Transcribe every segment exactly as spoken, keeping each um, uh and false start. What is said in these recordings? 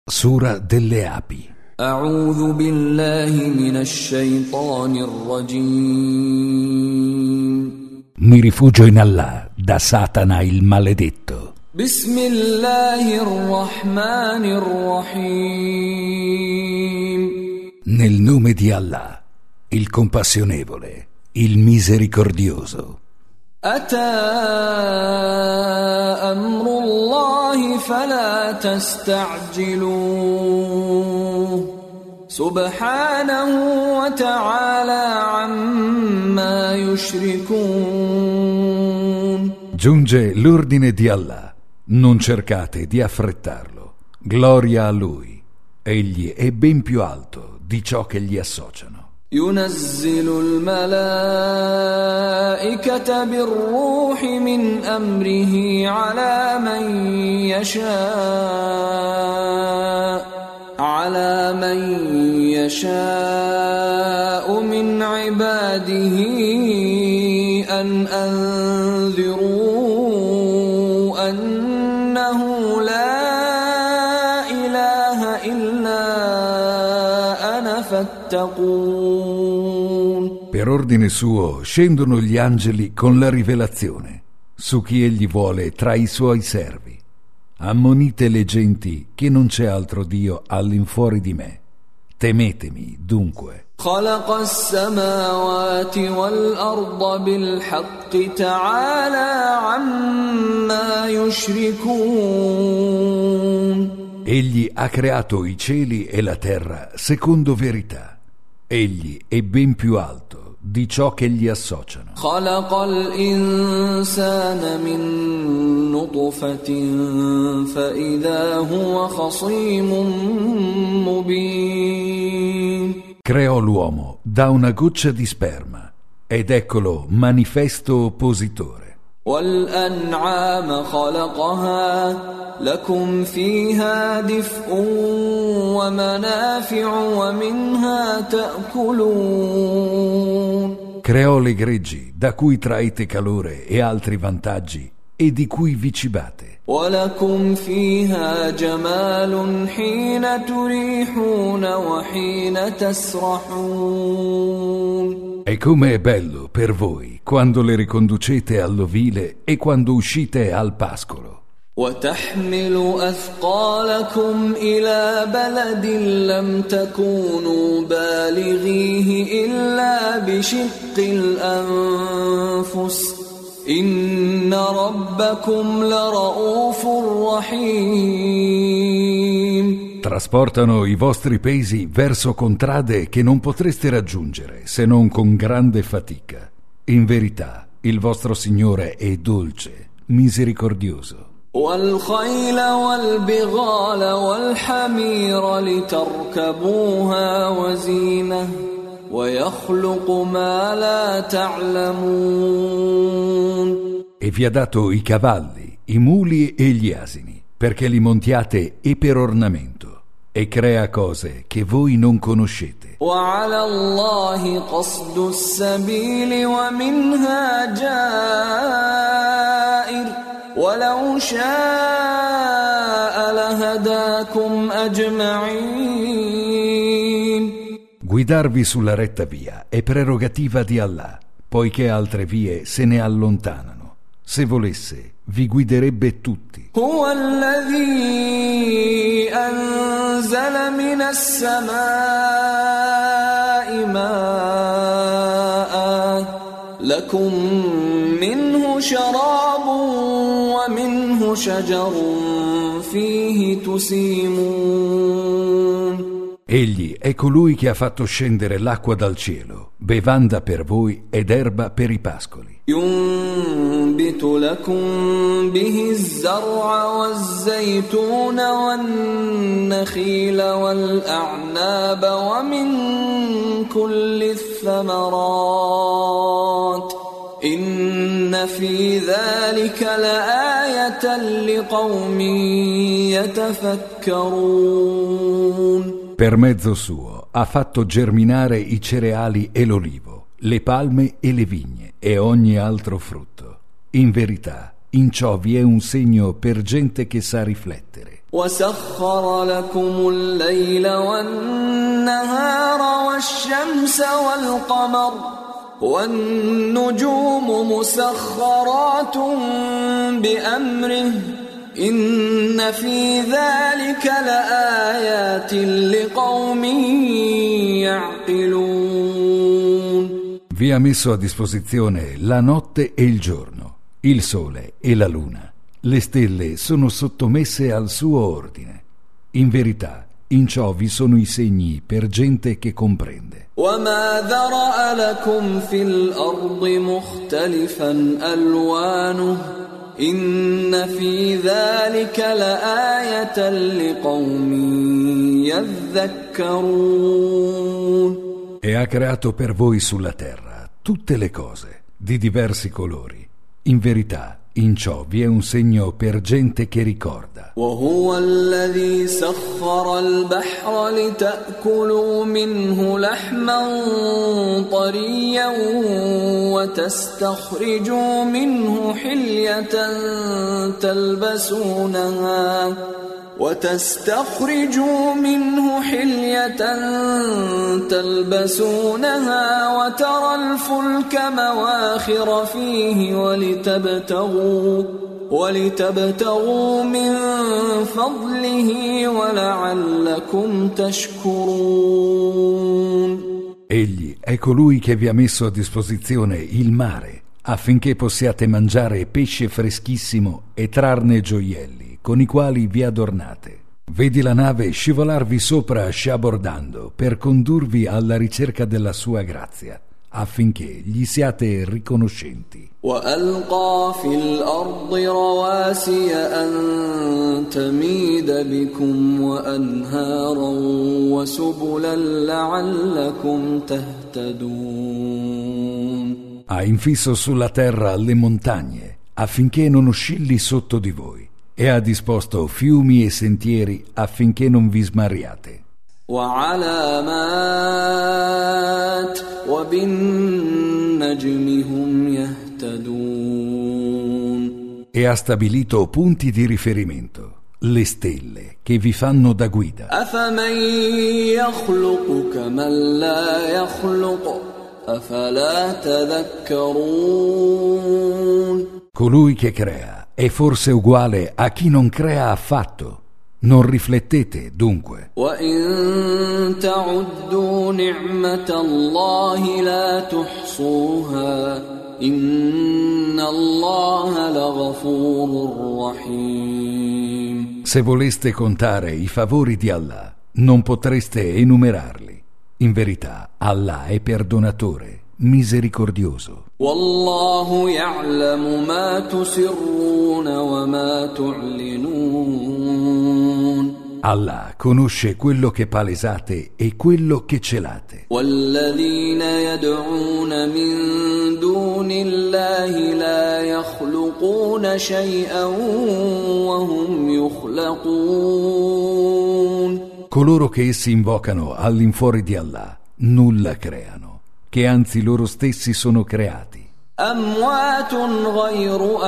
Sura delle api. أعوذ بالله من الشيطان الرجيم. Mi rifugio in Allah da Satana il maledetto. بسم الله الرحمن الرحيم. Nel nome di Allah, il compassionevole, il misericordioso. أتى أمر الله فلا تستعجلوه سبحانه وتعالى عما يشركون. Giunge l'ordine di Allah, non cercate di affrettarlo. Gloria a Lui, egli è ben più alto di ciò che gli associano. ينزل الملائكة بالروح من أمره على من يشاء على من يشاء من عباده أن أنذروا أنه لا إله إلا أنا فاتقون. Per ordine suo scendono gli angeli con la rivelazione su chi egli vuole tra i suoi servi. Ammonite le genti che non c'è altro Dio all'infuori di me. Temetemi dunque. خلق السماوات والأرض بالحق تعالى عما يشركون. Egli ha creato i cieli e la terra secondo verità. Egli è ben più alto di ciò che gli associano. خلق الإنسان من نطفة فإذا هو خصيم مبين. Creò l'uomo da una goccia di sperma ed eccolo manifesto oppositore. والأنعام خلقها لكم فيها دفء ومنافع ومنها تأكلون. Creò le greggi da cui traete calore e altri vantaggi e di cui vi cibate. ولكم فيها جمال حين تريحون وحين تسرحون. E come è bello per voi quando le riconducete all'ovile e quando uscite al pascolo. وتحمل أثقالكم إلى بلد لم تكونوا بالغيه إلا بشق الأنفس إن ربكم لرؤوف رحيم. Trasportano i vostri pesi verso contrade che non potreste raggiungere se non con grande fatica. In verità, il vostro Signore è dolce, misericordioso. والخيل والبغال والحمير لتركبوها وزينة ويخلق ما لا تعلمون. E vi ha dato i cavalli, i muli e gli asini, perché li montiate e per ornamento, e crea cose che voi non conoscete. وعلى الله قصد السبيل ومنها جائر ولو شاء لهداكم أجمعين. Guidarvi sulla retta via è prerogativa di Allah, poiché altre vie se ne allontanano. Se volesse, vi guiderebbe tutti. هو الذي أنزل من السماء ماء لكم منه شراب ومنه شجر فيه تسيمون. Egli è colui che ha fatto scendere l'acqua dal cielo, bevanda per voi ed erba per i pascoli. ينبت لكم به الزرع والزيتون والنخيل والأعناب ومن كل الثمرات إن في ذلك لآية لقوم يتفكرون. Per mezzo suo ha fatto germinare i cereali e l'olivo, le palme e le vigne e ogni altro frutto. In verità, in ciò vi è un segno per gente che sa riflettere. وسخر لكم الليل والنهار والشمس والقمر والنجوم مسخرات بأمره إن في ذلك لآيات لقوم يعقلون. Vi ha messo a disposizione la notte e il giorno, il sole e la luna. Le stelle sono sottomesse al suo ordine. In verità, in ciò vi sono i segni per gente che comprende. وما ذرأ لكم في الأرض مختلفا ألوانه إن في ذلك لآية لقوم يذكرون. E ha creato per voi sulla terra tutte le cose di diversi colori. In verità, in ciò vi è un segno per gente che ricorda. وهو الذي سخر البحر لتأكلوا منه لحما طريا وتستخرجوا منه حلية تلبسونها وتستخرجوا منه حلية تلبسونها وترى الفلك مواخر فيه ولتبتغوا ولتبتغوا من فضله ولعلكم تشكرون. Egli è colui che vi ha messo a disposizione il mare affinché possiate mangiare pesce freschissimo e trarne gioielli con i quali vi adornate. Vedi la nave scivolarvi sopra sciabordando per condurvi alla ricerca della sua grazia, affinché gli siate riconoscenti. وألقى في الأرض رواسي أن تميد بكم وأنهارا وسبلا لعلكم تهتدون. Ha infisso sulla terra le montagne affinché non oscilli sotto di voi e ha disposto fiumi e sentieri affinché non vi smariate. وعلامات وبالنجم هم يهتدون. E ha stabilito punti di riferimento, le stelle che vi fanno da guida. أفمن يخلق كمن لا يخلق أفلا تذكرون. Colui che crea è forse uguale a chi non crea affatto. Non riflettete dunque. وَإِن تَعُدُّوا نِعْمَةَ اللَّهِ لَا تُحْصُوهَا إِنَّ اللَّهَ لَغَفُورٌ رَحِيمٌ. Se voleste contare i favori di Allah, non potreste enumerarli. In verità, Allah è perdonatore, misericordioso. وَاللَّهُ يَعْلَمُ مَا تُسِرُّونَ وَمَا تُعْلِنُونَ. Allah conosce quello che palesate e quello che celate. وَالَّذِينَ يَدْعُونَ مِن دُونِ اللَّهِ لَا يَخْلُقُونَ شَيْئًا وَهُمْ يُخْلَقُونَ. Coloro che essi invocano all'infuori di Allah nulla creano, che anzi loro stessi sono creati. أَمْوَاتٌ غَيْرُ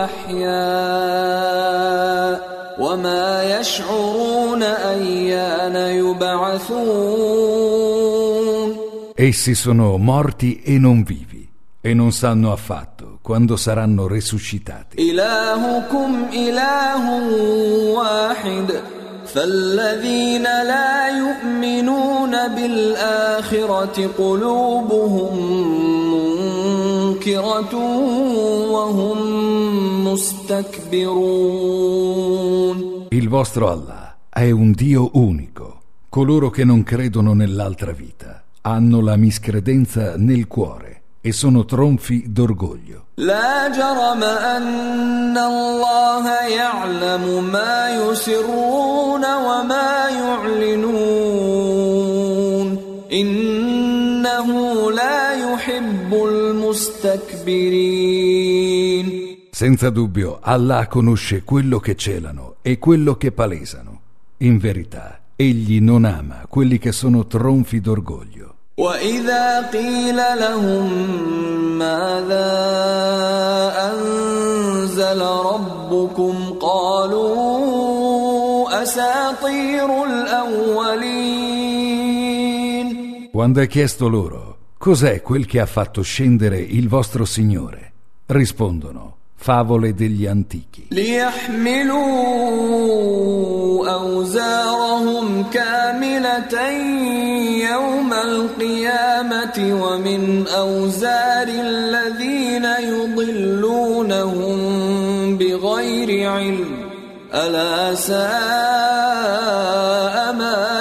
أَحْيَاءٍ وَمَا يَشْعُرُونَ أَيَّانَ يُبْعَثُونَ. Essi sono morti e non vivi, e non sanno affatto quando saranno resuscitati. إِلَٰهُكُمْ إِلَٰهٌ وَاحِدٌ فَالَّذِينَ لَا يُؤْمِنُونَ بِالْآخِرَةِ قُلُوبُهُم مُّنكِرَةٌ وَهُم مُسْتَكْبِرُونَ. Il vostro Allah è un Dio unico. Coloro che non credono nell'altra vita hanno la miscredenza nel cuore e sono tronfi d'orgoglio. لا جرم أن الله يعلم ما يسرون وما يعلنون إنه لا يحب المستكبرين. Senza dubbio, Allah conosce quello che celano e quello che palesano. In verità, Egli non ama quelli che sono tronfi d'orgoglio. وَإِذَا قِيلَ لَهُم مَّاذَا أَنزَلَ رَبُّكُمْ قَالُوا أساطير الأولين. Quando hai chiesto loro cos'è quel che ha fatto scendere il vostro Signore, rispondono favole degli antichi. ليحملوا أوزارهم كاملة يوم القيامة ومن أوزار الذين يضلونهم بغير علم ألا ساء ما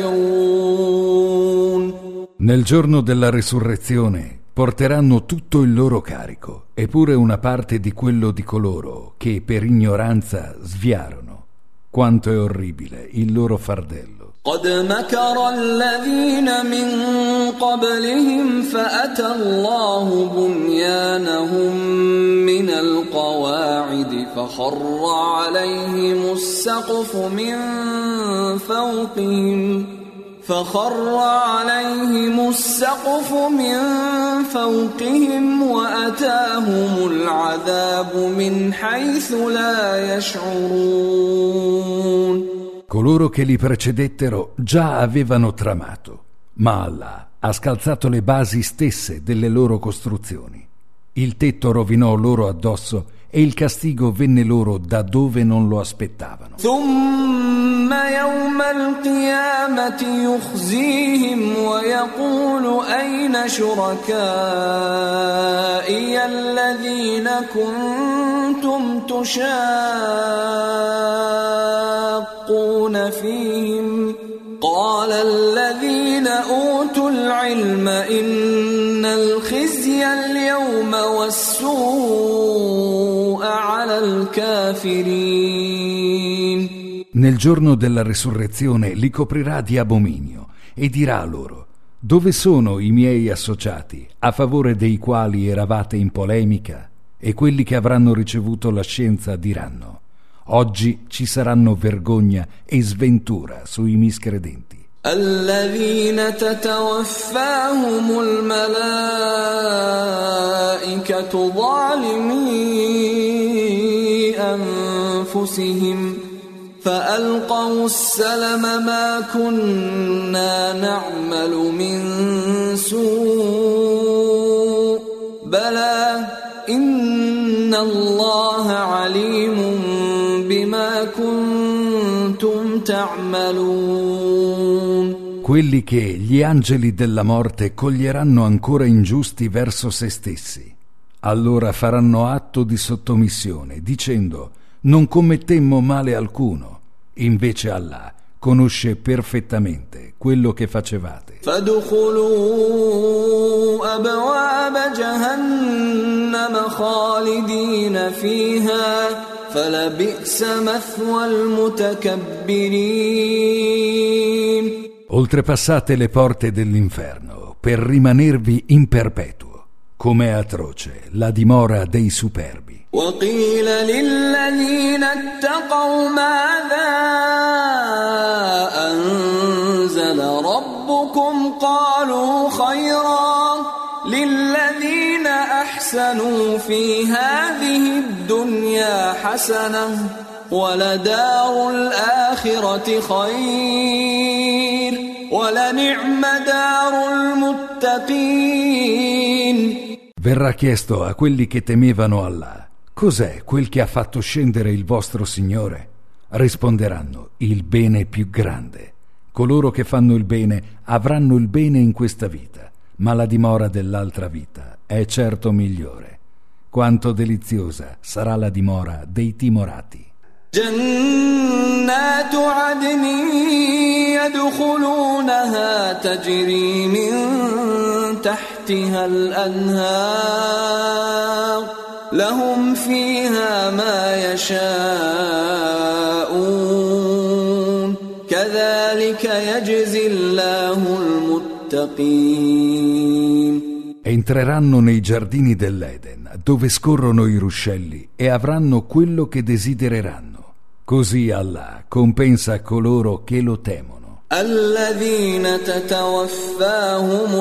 يزرون. Nel giorno della resurrezione porteranno tutto il loro carico, eppure una parte di quello di coloro che per ignoranza sviarono. Quanto è orribile il loro fardello. قد مكر الذين من قبلهم فأتى الله بنيانهم من القواعد فخر عليهم السقف من فوقهم فخر عليهم السقف من فوقهم وأتاهم العذاب من حيث لا يشعرون. Coloro che li precedettero già avevano tramato, ma Allah ha scalzato le basi stesse delle loro costruzioni. Il tetto rovinò loro addosso e il castigo venne loro da dove non lo aspettavano. ثم يوم القيامة يخزيهم ويقول أين شركائي الذين كنتم تشاقون فيهم قال الذين أوتوا العلم إن الخزي اليوم والسوء على الكافرين. Nel giorno della resurrezione li coprirà di abominio e dirà loro: dove sono i miei associati a favore dei quali eravate in polemica? E quelli che avranno ricevuto la scienza diranno: oggi ci saranno vergogna e sventura sui miscredenti. الذين تتوفاهم الملائكة ظالمي أنفسهم فألقوا السلم ما كنا نعمل من سوء بلى إن الله عليم بما كنتم تعملون. Quelli che gli angeli della morte coglieranno ancora ingiusti verso se stessi, allora faranno atto di sottomissione, dicendo: non commettemmo male alcuno. Invece Allah conosce perfettamente quello che facevate. فادخلوا أبواب جهنم خالدين فيها فلبئس مثوى المتكبرين. Oltrepassate le porte dell'inferno per rimanervi in perpetuo. Com'è atroce la dimora dei superbi. وقيل للذين اتقوا ماذا أنزل ربكم قالوا خيرا للذين أحسنوا في هذه الدنيا حسنة ولدار الآخرة خير ولنعم دار المتقين. Verrà chiesto a quelli che temevano Allah: cos'è quel che ha fatto scendere il vostro Signore? Risponderanno: il bene più grande. Coloro che fanno il bene avranno il bene in questa vita, ma la dimora dell'altra vita è certo migliore. Quanto deliziosa sarà la dimora dei timorati. جنات عدن يدخلونها تجري من تحتها الأنهار لهم فيها ما يشاءون كذلك يجزي الله المتقين. Entreranno nei giardini dell'Eden, dove scorrono i ruscelli, e avranno quello che desidereranno. Così Allah compensa coloro che lo temono. الذين تتوفاهم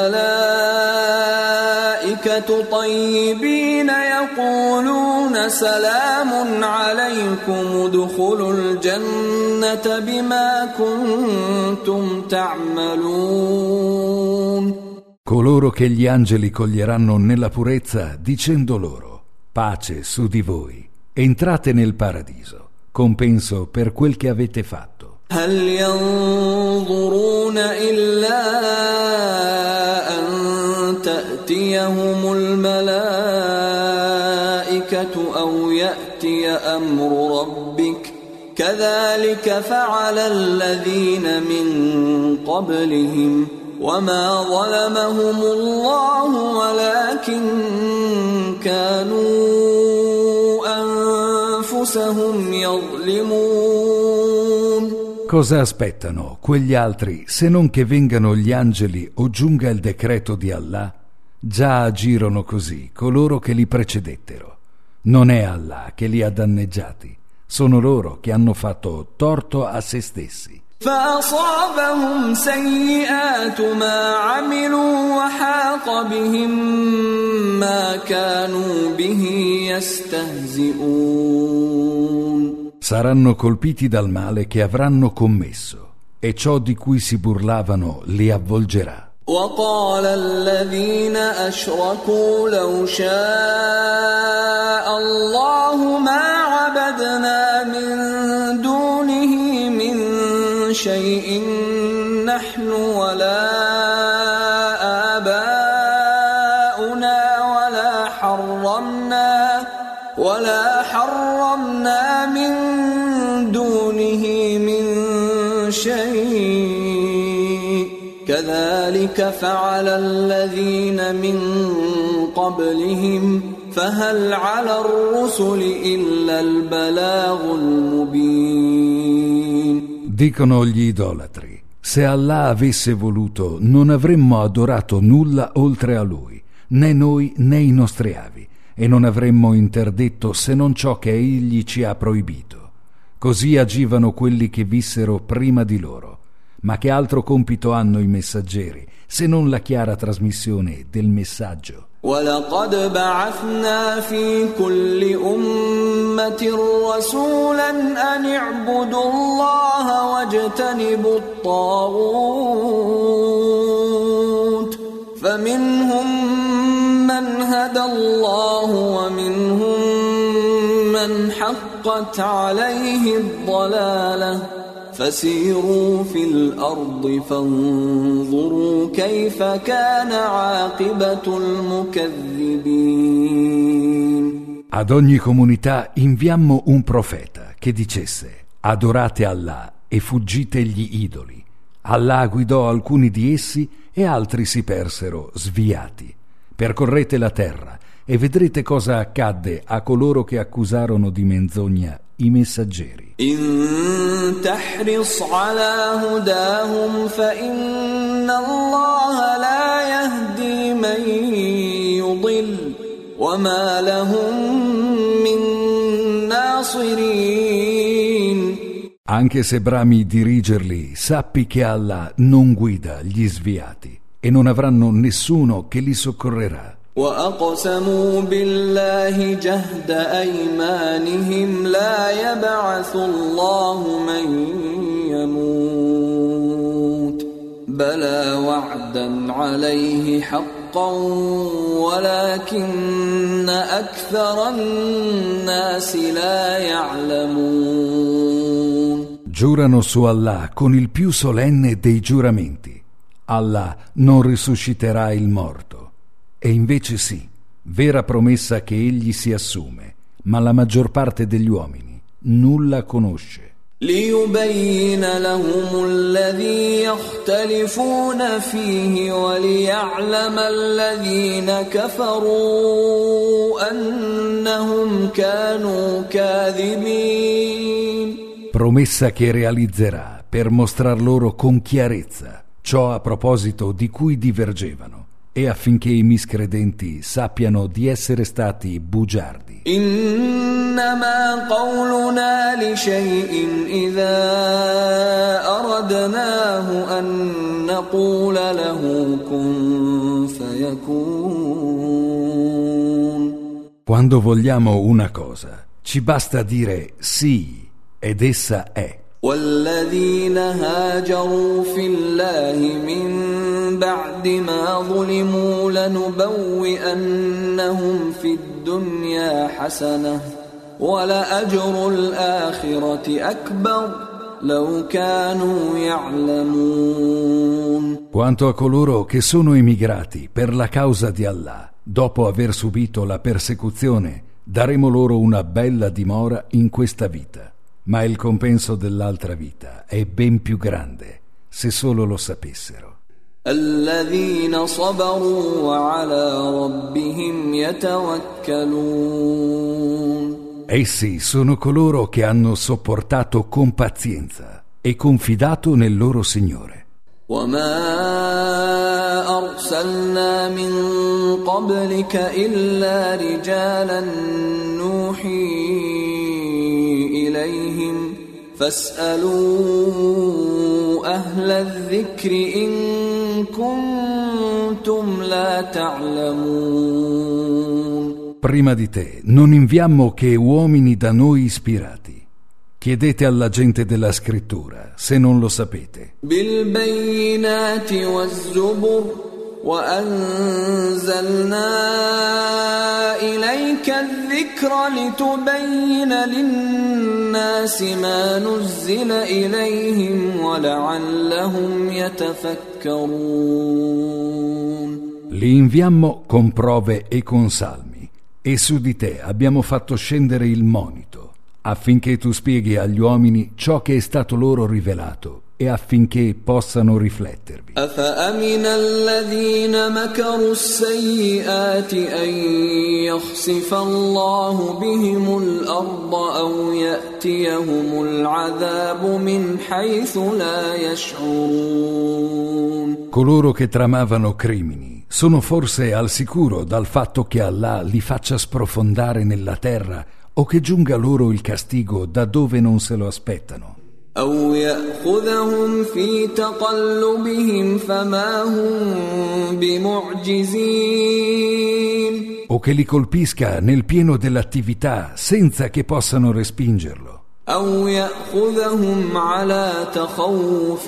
الملائكة طيبين يقولون سلام عليكم ادخلوا الجنة بما كنتم تعملون. Coloro che gli angeli coglieranno nella purezza dicendo loro: pace su di voi, entrate nel paradiso, compenso per quel che avete fatto. هل ينظرون إلا أن تأتيهم الملائكة أو يأتي أمر ربك كذلك فعل الذين من قبلهم وما ظلمهم الله ولكن كانوا أنفسهم يظلمون. Cosa aspettano quegli altri se non che vengano gli angeli o giunga il decreto di Allah? Già agirono così coloro che li precedettero. Non è Allah che li ha danneggiati, sono loro che hanno fatto torto a se stessi. فأصابهم سيئات ما عملوا وحاق بهم ما كانوا به يستهزئون. Saranno colpiti dal male che avranno commesso e ciò di cui si burlavano li avvolgerà. وقال الذين أشركوا لو شاء الله ما عبدنا من دونه من شيء نحن ولا آباؤنا ولا حرمنا ولا حرمنا من دونه من شيء كذلك فعل الذين من قبلهم فهل على الرسل إلا البلاغ المبين. Dicono gli idolatri: se Allah avesse voluto non avremmo adorato nulla oltre a Lui, né noi né i nostri avi, e non avremmo interdetto se non ciò che Egli ci ha proibito. Così agivano quelli che vissero prima di loro. Ma che altro compito hanno i messaggeri se non la chiara trasmissione del messaggio? وَلَقَدْ بَعَثْنَا فِي كُلِّ أُمَّةٍ رَسُولًا أَنِ اعْبُدُوا اللَّهَ وَاجْتَنِبُوا الطَّاغُوتَ فَمِنْهُمْ مَنْ هَدَى اللَّهُ وَمِنْهُمْ مَنْ حَقَّتْ عَلَيْهِ الضَّلَالَةُ فسيروا في الأرض فانظروا كيف كان عاقبة المكذبين. Ad ogni comunità inviammo un profeta che dicesse: adorate Allah e fuggite gli idoli. Allah guidò alcuni di essi e altri si persero sviati. Percorrete la terra e vedrete cosa accadde a coloro che accusarono di menzogna i messaggeri. إن تحرص على هداهم فإن الله لا يهدي من يضل وما لهم من ناصرين. Anche se brami dirigerli, sappi che Allah non guida gli sviati e non avranno nessuno che li soccorrerà. وأقسموا بالله جهد أيمانهم لا يبعث الله من يموت بلى وعدا عليه حقا ولكن أكثر الناس لا يعلمون. Giurano su Allah con il più solenne dei giuramenti: Allah non risusciterà il morto. E invece sì, vera promessa che egli si assume, ma la maggior parte degli uomini nulla conosce. ليبين لهم الذي يختلفون فيه وليعلم الذين كفروا أنهم كانوا كاذبين. Promessa che realizzerà per mostrar loro con chiarezza ciò a proposito di cui divergevano, e affinché i miscredenti sappiano di essere stati bugiardi. إنما قولنا لشيء إذا أردناه أن نقول له كن فيكون. Quando vogliamo una cosa, ci basta dire sì ed essa è. والذين هاجروا في الله من بعد ما ظلموا لنبوئنهم في الدنيا حسنة ولأجر الآخرة أكبر لو كانوا يعلمون. Quanto a coloro che sono emigrati per la causa di Allah, dopo aver subito la persecuzione, daremo loro una bella dimora in questa vita. Ma il compenso dell'altra vita è ben più grande, se solo lo sapessero. الذين صبروا وعلى ربهم يتوكلون. Essi sono coloro che hanno sopportato con pazienza e confidato nel loro Signore. وما أرسلنا من قبلك إلا رجالا نوحي إليهم فاسألوا أهل الذكر إن كنتم لا تعلمون. Prima di te non inviammo che uomini da noi ispirati. Chiedete alla gente della scrittura se non lo sapete. بالبينات والزبر وأنزلنا إليك الذكر لتبين للناس ما نزل إليهم ولعلهم يتفكرون. Li inviammo con prove e con salmi, e su di te abbiamo fatto scendere il monito, affinché tu spieghi agli uomini ciò che è stato loro rivelato e affinché possano riflettervi. أفأمن الذين مكروا السيئات أن يخسف الله بهم الأرض أو يأتيهم العذاب من حيث لا يشعرون. Coloro che tramavano crimini sono forse al sicuro dal fatto che Allah li faccia sprofondare nella terra o che giunga loro il castigo da dove non se lo aspettano. أو يأخذهم في تقلبهم فما هم بمعجزين. O che li colpisca nel pieno dell'attività senza che possano respingerlo. أو يأخذهم على تخوف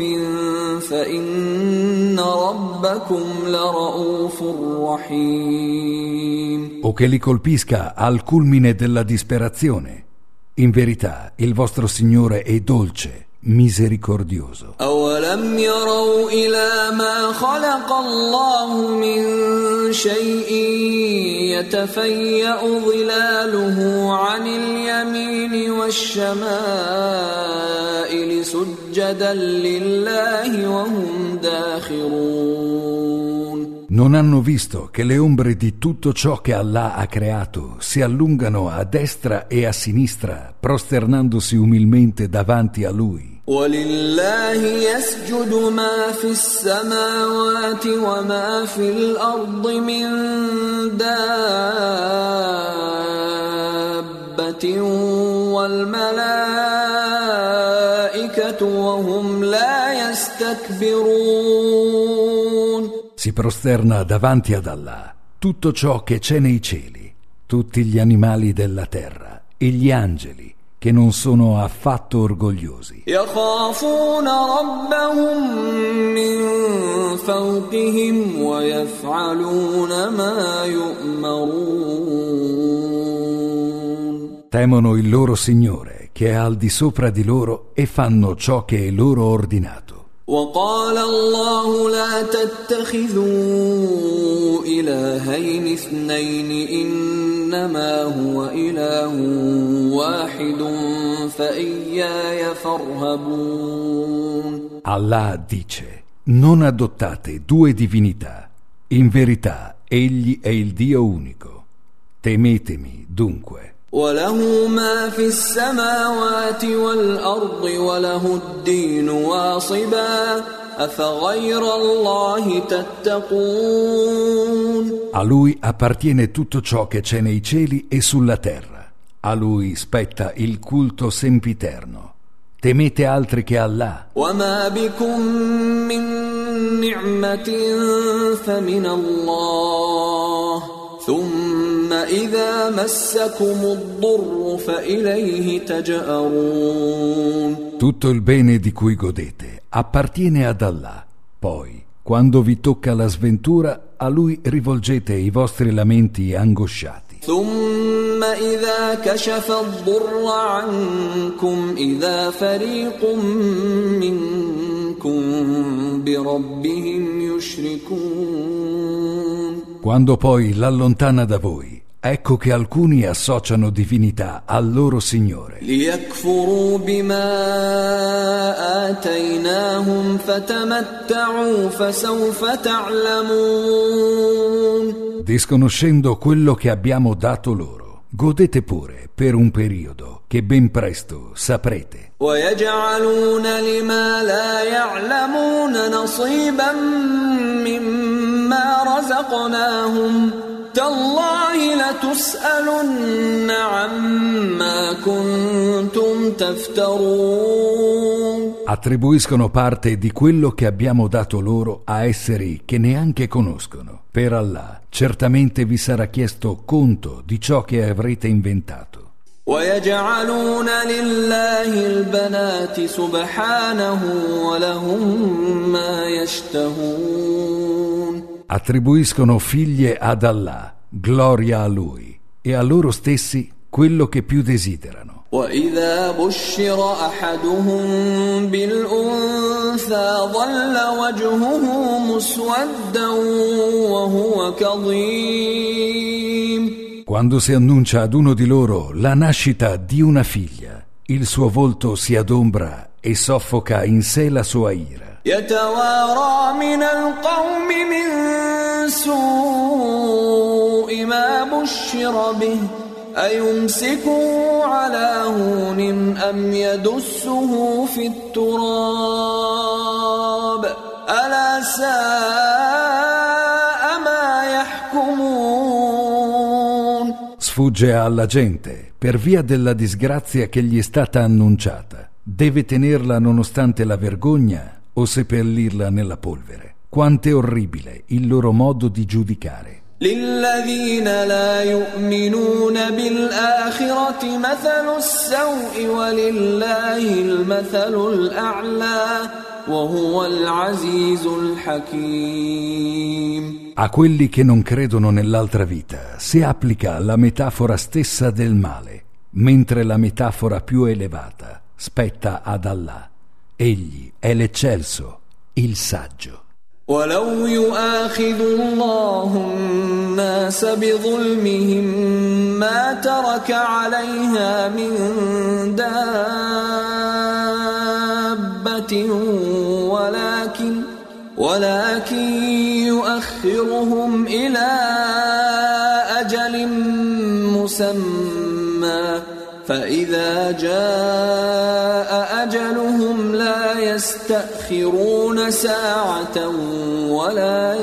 فإن ربكم لرؤوف رحيم. O che li colpisca al culmine della disperazione. In verità, il vostro Signore è dolce, misericordioso. أولم يروا إلى ما خلق الله من شيء يتفيأ ظلاله عن اليمين والشمائل سجدا لله وهم داخرون. Non hanno visto che le ombre di tutto ciò che Allah ha creato si allungano a destra e a sinistra, prosternandosi umilmente davanti a Lui. وَلِلَّهِ يَسْجُدُ مَا فِي السَّمَاوَاتِ وَمَا فِي الْأَرْضِ مِن دَابَّةٍ وَالْمَلَائِكَةُ وَهُمْ لَا يَسْتَكْبِرُونَ. Si prosterna davanti ad Allah tutto ciò che c'è nei cieli, tutti gli animali della terra e gli angeli che non sono affatto orgogliosi. يخافون ربهم من فوقهم ويفعلون ما يؤمرون. Temono il loro Signore che è al di sopra di loro e fanno ciò che è loro ordinato. وقال الله لا تتخذوا إلهين اثنين إنما هو إله واحد فإياي فارهبون. Allah dice: non adottate due divinità, in verità egli è il Dio unico, temetemi dunque. وله ما في السماوات والأرض وله الدين واصبا أفغير الله تتقون. A lui appartiene tutto ciò che c'è nei cieli e sulla terra. A lui spetta il culto sempiterno. Temete altri che Allah. وما بكم من نعمة فمن الله ثم إذا مسكم الضر فإليه تجأرون. Tutto il bene di cui godete appartiene ad Allah. Poi, quando vi tocca la sventura, a lui rivolgete i vostri lamenti angosciati. ثم إذا كشف الضر عنكم إذا فريق منكم بربهم يشركون. Quando poi l'allontana da voi, ecco che alcuni associano divinità al loro Signore. ليكفروا بما آتيناهم فتمتعوا فسوف تعلمون. Disconoscendo quello che abbiamo dato loro, godete pure per un periodo che ben presto saprete. ويجعلون لما لا يعلمون نصيبا مما رزقناهم تالله لتسألن عما كنتم تفترون. Attribuiscono parte di quello che abbiamo dato loro a esseri che neanche conoscono. Per Allah, certamente vi sarà chiesto conto di ciò che avrete inventato. ويجعلون لله البنات سبحانه ولهم ما يشتهون. Attribuiscono figlie ad Allah, gloria a Lui, e a loro stessi quello che più desiderano. وإذا بشر أحدهم بالأنثى ظل وجهه مسودا وهو كظيم. Quando si annuncia ad uno di loro la nascita di una figlia, il suo volto si adombra e soffoca in sé la sua ira. يتوارى من القوم من سوء ما بشر به أيمسكه على هون أم يدسه في التراب ألا ساء ما يحكمون. Sfugge alla gente per via della disgrazia che gli è stata annunciata. Deve tenerla nonostante la vergogna o seppellirla nella polvere. Quanto è orribile il loro modo di giudicare. للذين لا يؤمنون بالآخرة مثل السوء ولله المثل الأعلى وهو العزيز الحكيم. A quelli che non credono nell'altra vita si applica la metafora stessa del male, mentre la metafora più elevata spetta ad Allah. Egli è l'eccelso, il saggio. ولو يؤاخذ الله الناس بظلمهم ما ترك عليها من دابة ولكن ولكن يؤخرهم إلى أجل مسمى فإذا جاء أجلهم لا يستأخرون ساعة ولا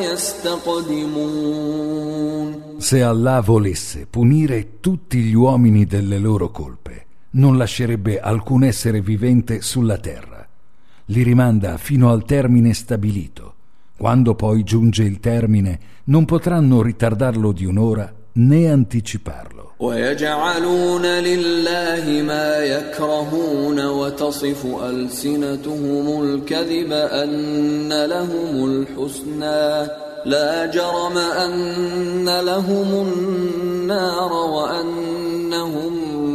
يستقدمون. Se Allah volesse punire tutti gli uomini delle loro colpe, non lascerebbe alcun essere vivente sulla terra. Li rimanda fino al termine stabilito. Quando poi giunge il termine, non potranno ritardarlo di un'ora né anticiparlo. ويجعلون لله ما يكرهون وتصف ألسنتهم الكذب أن لهم الحسنى لا جرم أن لهم النار وأنهم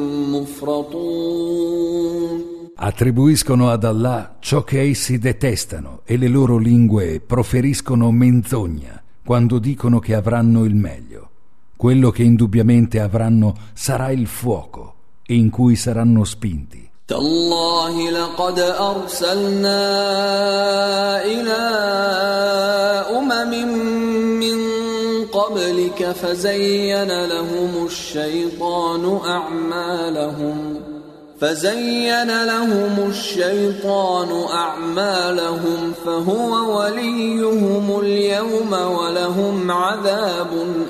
مفرطون. Attribuiscono ad Allah ciò che essi detestano e le loro lingue proferiscono menzogna quando dicono che avranno il meglio. Quello che indubbiamente avranno sarà il fuoco in cui saranno spinti. تالله لقد أرسلنا إلى أمم من قبلك فزين لهم الشيطان أعمالهم فزين لهم الشيطان أعمالهم فهو وليهم اليوم ولهم عذاب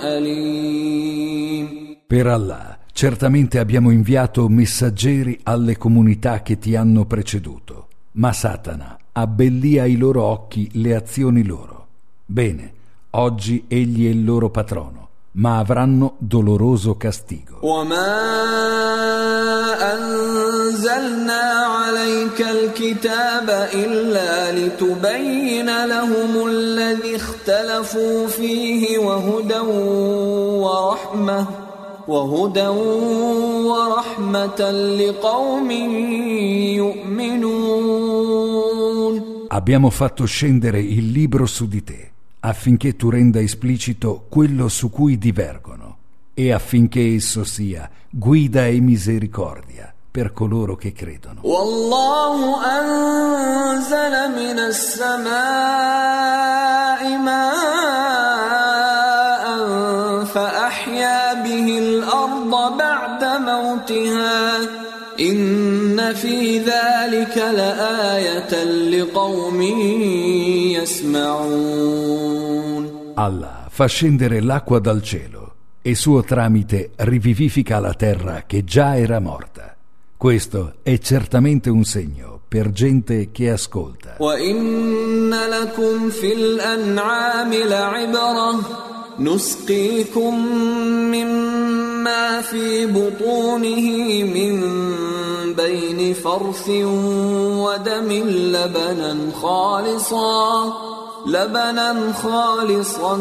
أليم. Per Allah, certamente abbiamo inviato messaggeri alle comunità che ti hanno preceduto, ma Satana abbellì ai loro occhi le azioni loro. Bene, oggi egli è il loro patrono, ma avranno doloroso castigo. أنزلنا عليك الكتاب إلا لتبين لهم الذي اختلفوا فيه وهدى ورحمة وهدى ورحمة لقوم يؤمنون. Abbiamo fatto scendere il libro su di te affinché tu renda esplicito quello su cui divergono e affinché esso sia guida e misericordia per coloro che credono. والله أنزل من السماء ماء فأحيا به الأرض بعد موتها إن في ذلك لآية لقوم يسمعون. Allah fa scendere l'acqua dal cielo e suo tramite rivivifica la terra che già era morta. Questo è certamente un segno per gente che ascolta. وَإِنَّ لَكُمْ فِي الْأَنْعَامِ لَعِبْرَةً نُسْقِيكُم مِّمَّا فِي بُطُونِهِ مِن بَيْنِ فَرْثٍ وَدَمٍ لَبَنًا خَالِصًا لبنا خالصا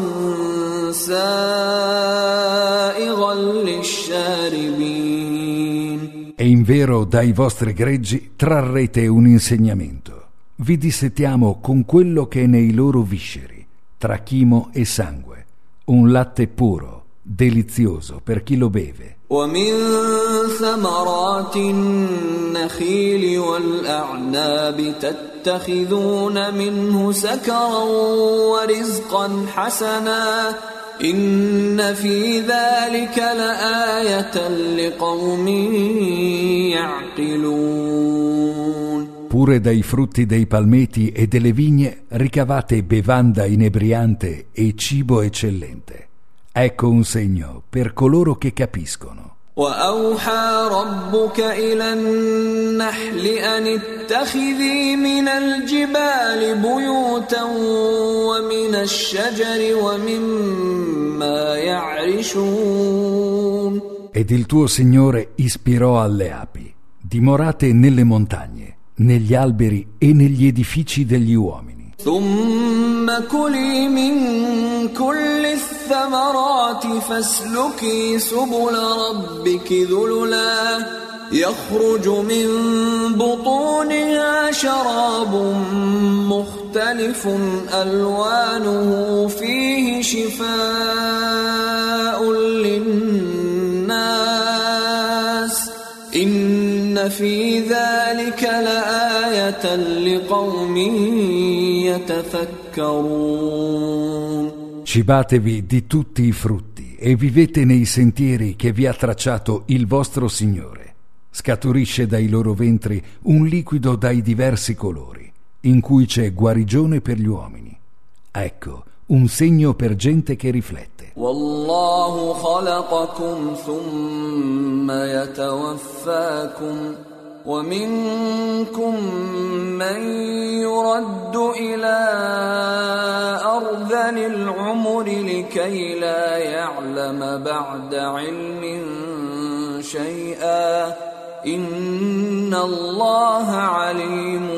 سائغا للشاربين. E in vero dai vostri greggi trarrete un insegnamento. Vi dissettiamo con quello che è nei loro visceri, tra chimo e sangue, un latte puro, delizioso per chi lo beve. ومن ثمرات النخيل والأعناب تتخذون منه سكرا ورزقا حسنا إن في ذلك لآية لقوم يعقلون. Pure dai frutti dei palmeti e delle vigne ricavate bevanda inebriante e cibo eccellente. Ecco un segno per coloro che capiscono. وأوحى ربك إلى النحل أن اتخذي من الجبال بيوتا ومن الشجر ومما يعرشون. Ed il tuo Signore ispirò alle api: dimorate nelle montagne, negli alberi e negli edifici degli uomini. ثم كلي من كل الثمرات فاسلكي سبل ربك ذللا يخرج من بطونها شراب مختلف ألوانه فيه شفاء للناس إن في ذلك لآية لقوم يتفكرون. Cibatevi di tutti i frutti e vivete nei sentieri che vi ha tracciato il vostro Signore. Scaturisce dai loro ventri un liquido dai diversi colori, in cui c'è guarigione per gli uomini. Ecco, un segno per gente che riflette. والله خلقكم ثم يتوفاكم ومنكم من يرد إلى أرذل العمر لكي لا يعلم بعد علم شيئا إن الله عليم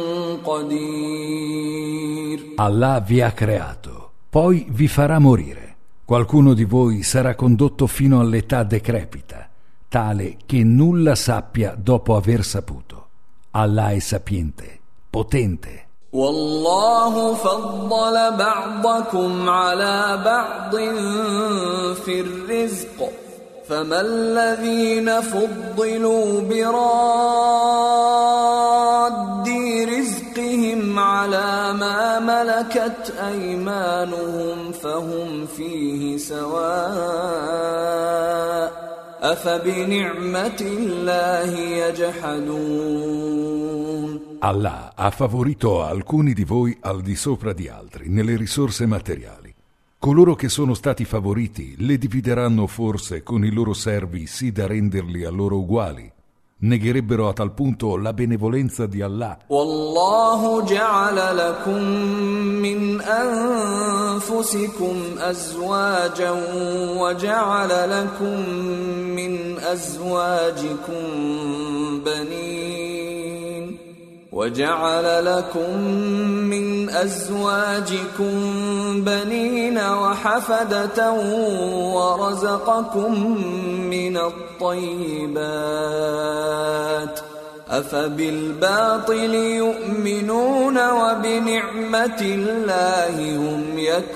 قدير. Allah vi ha creato, poi vi farà morire. Qualcuno di voi sarà condotto fino all'età decrepita, tale che nulla sappia dopo aver saputo. Allah è sapiente, potente. والله فضل بعضكم على بعض في الرزق فما الذين فضلوا براد رزقهم على ما ملكت أيمانهم فهم فيه سواء أفبنعمة الله يجحدون. Allah ha favorito alcuni di voi al di sopra di altri nelle risorse materiali. Coloro che sono stati favoriti le divideranno forse con i loro servi sì da renderli a loro uguali. Negherebbero a tal punto la benevolenza di Allah. Wallahu ja'ala lakum min anfusikum azwajan wa ja'ala lakum min azwajikum banin wa ja'ala lakum min azwajikum banina wa hafadatan wa razaqakum min at-tayyibat أفبالباطل يؤمنون وبنعمة الله هم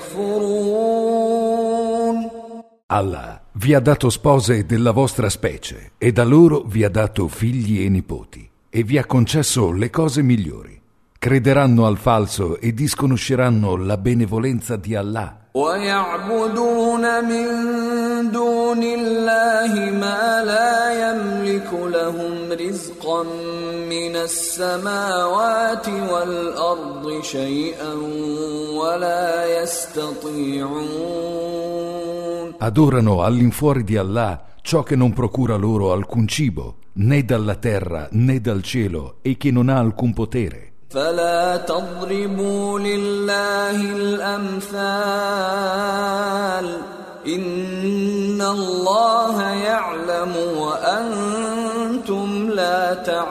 يكفرون. Allah vi ha dato spose della vostra specie e da loro vi ha dato figli e nipoti e vi ha concesso le cose migliori. Crederanno al falso e disconosceranno la benevolenza di Allah. وَيَعْبُدُونَ مِن دُونِ اللَّهِ مَا لَا يَمْلِكُ لَهُمْ رِزْقًا مِنَ السَّمَاوَاتِ وَالْأَرْضِ شَيْئًا وَلَا يَسْتَطِيعُونَ. Adorano all'infuori di Allah ciò che non procura loro alcun cibo, né dalla terra né dal cielo, e che non ha alcun potere. فلا تضربوا لله الأمثال إن الله يعلم وأنتم لا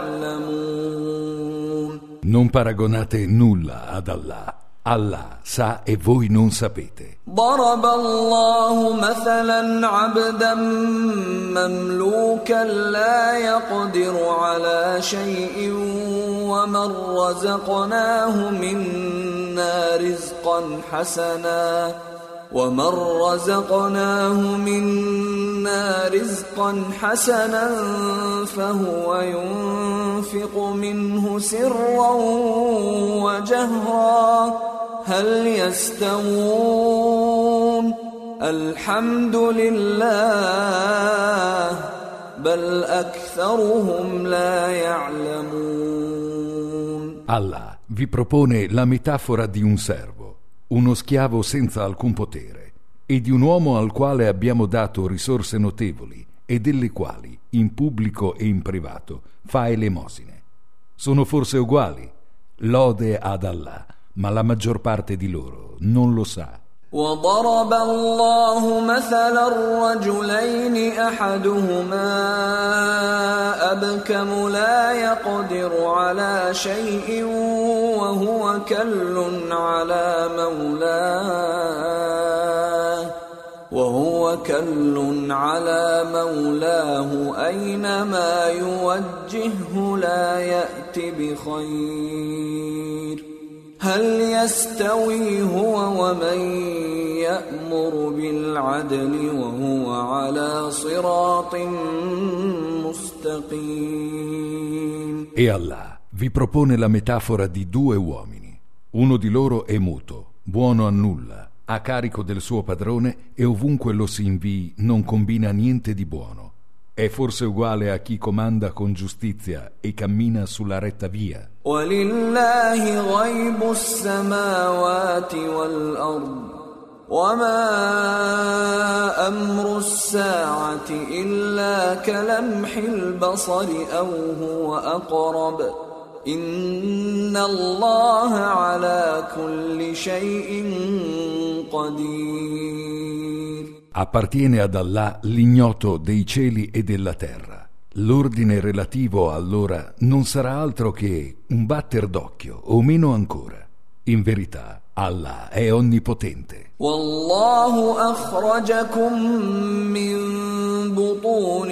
تعلمون. Non paragonate nulla ad Allah. Allah sa e voi non sapete. ضرب الله مثلا عبدا مملوكا لا يقدر على شيء ومن رزقناه منا رزقا حسنا ومن رزقناه منا رزقا حسنا فهو ينفق منه سرا وجهرا هل يستوون الحمد لله بل أكثرهم لا يعلمون. Allah vi propone la metafora di un servo, uno schiavo senza alcun potere, e di un uomo al quale abbiamo dato risorse notevoli e delle quali, in pubblico e in privato, fa elemosine. Sono forse uguali? Lode ad Allah, ma la maggior parte di loro non lo sa. وضرب الله مثلا الرجلين أحدهما أبكم لا يقدر على شيء وهو كل على مولاه وهو كل على مولاه أينما يوجهه لا يأت بخير هل يستوي هو ومن يأمر بالعدل وهو على صراط مستقيم. E Allah vi propone la metafora di due uomini. Uno di loro è muto, buono a nulla, a carico del suo padrone e ovunque lo si invii non combina niente di buono. È forse uguale a chi comanda con giustizia e cammina sulla retta via. وَلِلَّهِ غَيْبُ السَّمَاوَاتِ وَالْأَرْضِ وَمَا أَمْرُ السَّاعَةِ إِلَّا كَلَمْحِ الْبَصَرِ أَوْ هُوَ أَقْرَبُ إِنَّ اللَّهَ عَلَى كُلِّ شَيْءٍ قَدِيرٌ. Appartiene ad Allah l'ignoto dei cieli e della terra. L'ordine relativo all'ora non sarà altro che un batter d'occhio o meno ancora. In verità, Allah è onnipotente. والله أخرجكم من بطون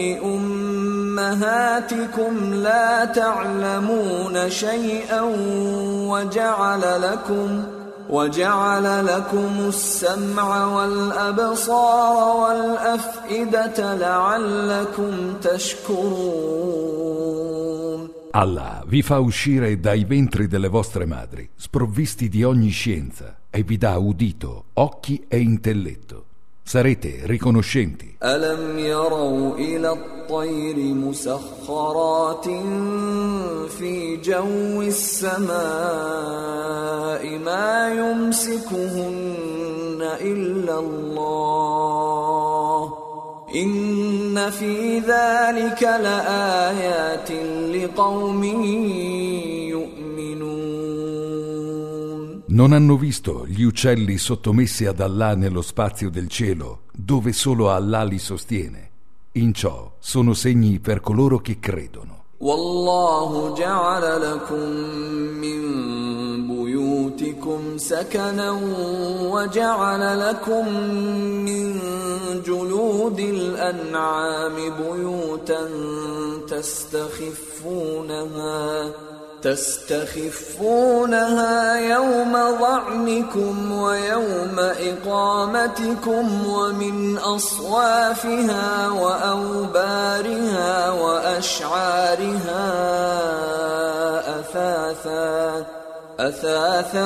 أمهاتكم لا تعلمون شيئا وجعل لكم وجعل لكم السمع والأبصار والأفئدة لعلكم تشكرون. Allah vi fa uscire dai ventri delle vostre madri, sprovvisti di ogni scienza, e vi dà udito, occhi e intelletto. Sarete riconoscenti. ألم يروا إلى الطير مسخرات في جو السماء ما يمسكهن إلا الله إن في ذلك لآيات لقوم يؤمنون. Non hanno visto gli uccelli sottomessi ad Allah nello spazio del cielo, dove solo Allah li sostiene? In ciò sono segni per coloro che credono. والله جعل لكم من بيوتكم سكنا وجعل لكم من جلود الأنعام بيوتا تستخفونها تستخفونها يوم ظعنكم ويوم إقامتكم ومن أصوافها وأوبارها وأشعارها أثاثا أثاثا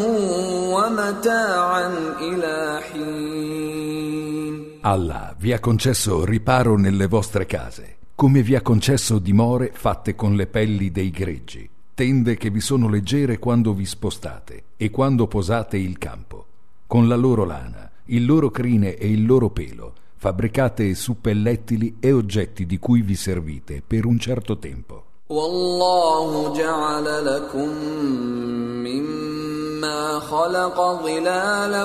ومتاعا إلى حين. Allah vi ha concesso riparo nelle vostre case, come vi ha concesso dimore fatte con le pelli dei greggi, tende che vi sono leggere quando vi spostate e quando posate il campo, con la loro lana, il loro crine e il loro pelo, fabbricate suppellettili e oggetti di cui vi servite per un certo tempo. والله جعل لكم مما خلق ظلالا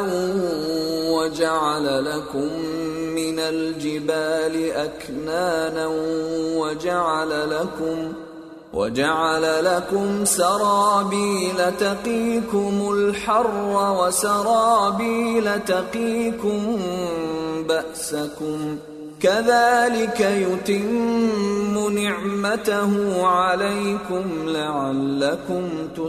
وجعل لكم من الجبال أكنانا وجعل لكم وجعل لكم سرابيل تقيكم الحر وسرابيل تقيكم بأسكم كذلك يتم نعمته عليكم لعلكم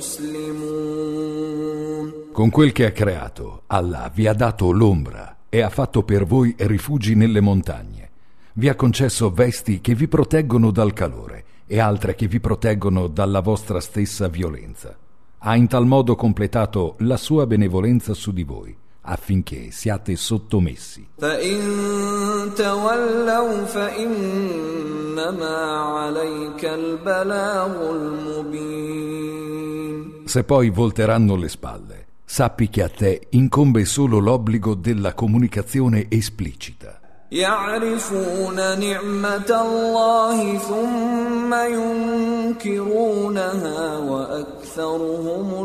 تسلمون. Con quel che ha creato, Allah vi ha dato l'ombra e ha fatto per voi rifugi nelle montagne. Vi ha concesso vesti che vi proteggono dal calore e altre che vi proteggono dalla vostra stessa violenza. Ha in tal modo completato la sua benevolenza su di voi, affinché siate sottomessi. فَإِن تَوَلَّوْا فَإِنَّمَا عَلَيْكَ الْبَلَاغُ الْمُبِينُ. Se poi volteranno le spalle, sappi che a te incombe solo l'obbligo della comunicazione esplicita. يعرفون نعمة الله ثم ينكرونها وأكثرهم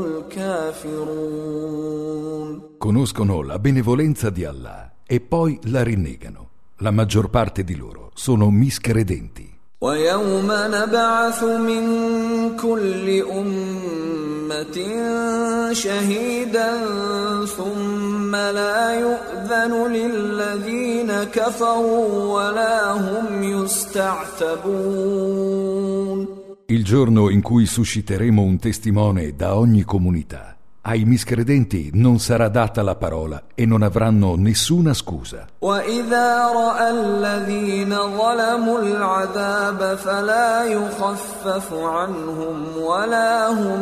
الكافرون. Conoscono la benevolenza di Allah e poi la rinnegano. La maggior parte di loro sono miscredenti. ويوم نبعث من كل أمة شهيدا ثم لا يؤذن للذين كفروا ولا هم يستعتبون. Il giorno in cui susciteremo un testimone da ogni comunità, ai miscredenti non sarà data la parola e non avranno nessuna scusa. وَإِذَا رَأَى الَّذِينَ ظَلَمُوا الْعَذَابَ فَلَا يُخَفَّفُ عَنْهُمْ وَلَا هُمْ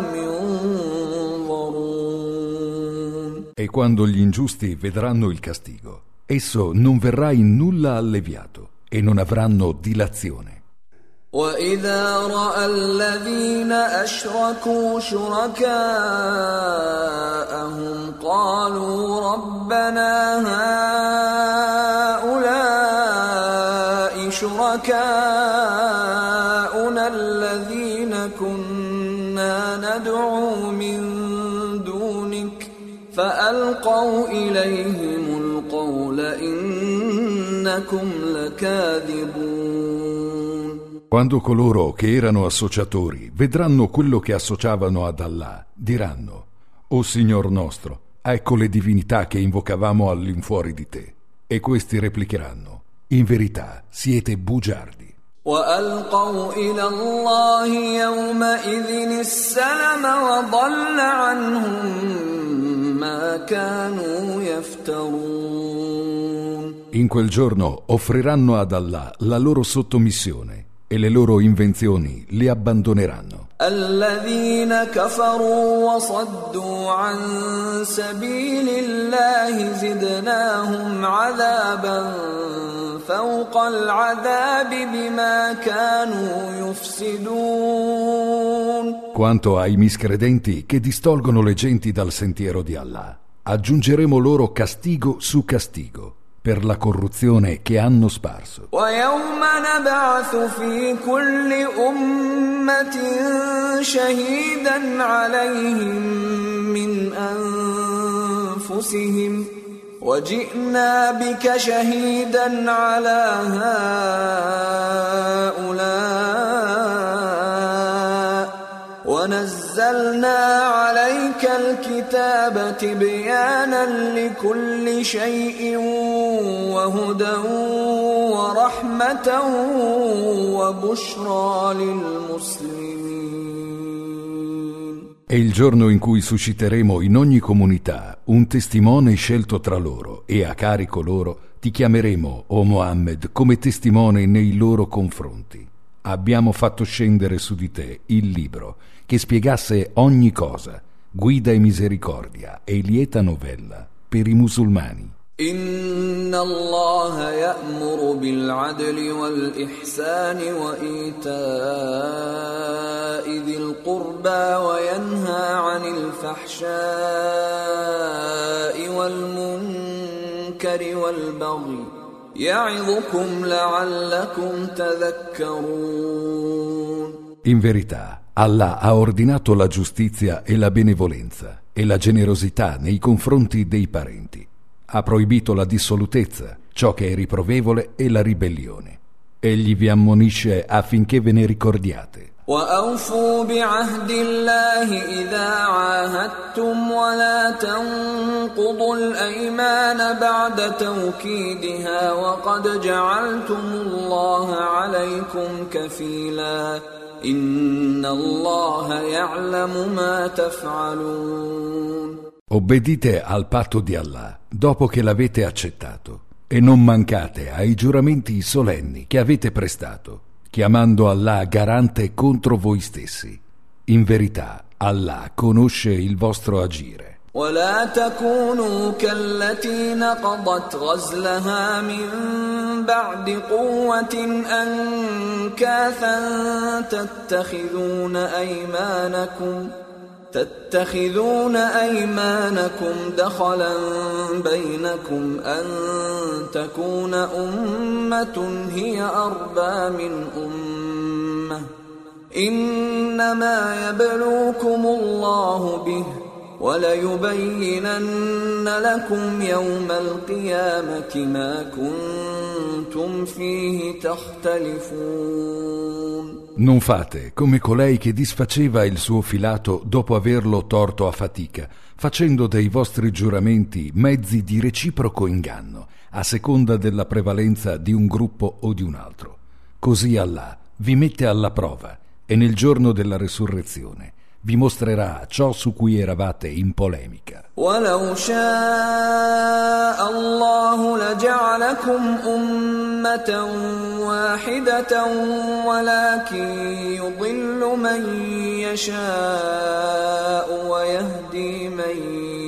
يُنظَرُونَ. E quando gli ingiusti vedranno il castigo, esso non verrà in nulla alleviato e non avranno dilazione. وَإِذَا رَأَى الَّذِينَ أَشْرَكُوا شُرَكَاءَهُمْ قَالُوا رَبَّنَا هَؤُلَاءِ شُرَكَاؤُنَا الَّذِينَ كُنَّا نَدْعُو مِن دُونِكَ فَأَلْقَوْا إِلَيْهِمُ الْقَوْلَ إِنَّكُمْ لَكَاذِبُونَ. Quando coloro che erano associatori vedranno quello che associavano ad Allah, diranno: «O Signor nostro, ecco le divinità che invocavamo all'infuori di te». E questi replicheranno: «In verità siete bugiardi». وَأَلْقَوْا إِلَى اللَّهِ يَوْمَئِذٍ السَّلَمَ وَضَلَّ عَنْهُمْ مَا كَانُوا يَفْتَرُونَ. In quel giorno offriranno ad Allah la loro sottomissione e le loro invenzioni li abbandoneranno. الذين كفروا وصدوا عن سبيل الله زدناهم عذابا فوق العذاب بما كانوا يفسدون. Quanto ai miscredenti che distolgono le genti dal sentiero di Allah, aggiungeremo loro castigo su castigo per la corruzione che hanno sparso. وَيَوْمَ نَبْعَثُ فِي كُلِّ أُمَّةٍ شَهِيدًا عَلَيْهِمْ مِنْ أَنفُسِهِمْ وَجِئْنَا بِكَ شَهِيدًا عَلَى هَؤُلَاءِ وَنَزَّلْنَا عَلَيْكَ الْكِتَابَ تِبْيَانًا لِكُلِّ شَيْءٍ وَهُدًى وَرَحْمَةً وَبُشْرَى لِلْمُسْلِمِينَ. È il giorno in cui susciteremo in ogni comunità un testimone scelto tra loro e a carico loro ti chiameremo, o Muhammad, come testimone nei loro confronti. Abbiamo fatto scendere su di te il libro che spiegasse ogni cosa, guida e misericordia e lieta novella per i musulmani. Inna Allah ya'muru bil 'adli wal ihsani wa ita'i dhil qurba wa yanha 'anil fahsha'i wal munkari wal baghi ya'idhukum la'allakum tadhakkarun. In verità, Allah ha ordinato la giustizia e la benevolenza e la generosità nei confronti dei parenti. Ha proibito la dissolutezza, ciò che è riprovevole e la ribellione. Egli vi ammonisce affinché ve ne ricordiate. وَأَوْفُوا بِعَهْدِ اللَّهِ إِذَا عَاهَدتُّمْ وَلَا تَنقُضُوا الْأَيْمَانَ بَعْدَ تَوْكِيدِهَا وَقَدْ جَعَلْتُمُ اللَّهَ عَلَيْكُمْ كَفِيلًا إِنَّ اللَّهَ يَعْلَمُ مَا تَفْعَلُونَ. Obbedite al patto di Allah dopo che l'avete accettato e non mancate ai giuramenti solenni che avete prestato, chiamando Allah garante contro voi stessi. In verità, Allah conosce il vostro agire. ولا تكونوا كالتي نقضت غزلها من بعد قوة أنكاثا تتخذون أيمانكم تتخذون أيمانكم دخلا بينكم أن تكون أمة هي أربى من أمة إنما يبلوكم الله به وَلَيُبَيِّنَنَّ لَكُمْ يَوْمَ الْقِيَامَةِ مَا كُنتُمْ فِيهِ تَخْتَلِفُونَ. Non fate come colei che disfaceva il suo filato dopo averlo torto a fatica, facendo dei vostri giuramenti mezzi di reciproco inganno, a seconda della prevalenza di un gruppo o di un altro. Così Allah vi mette alla prova e nel giorno della resurrezione vi mostrerà ciò su cui eravate in polemica. وَلَوْ شَاءَ اللَّهُ لَجَعَلَكُمْ أُمَّةً وَاحِدَةً وَلَكِنْ يُضِلُّ مَنْ يَشَاءُ وَيَهْدِي مَنْ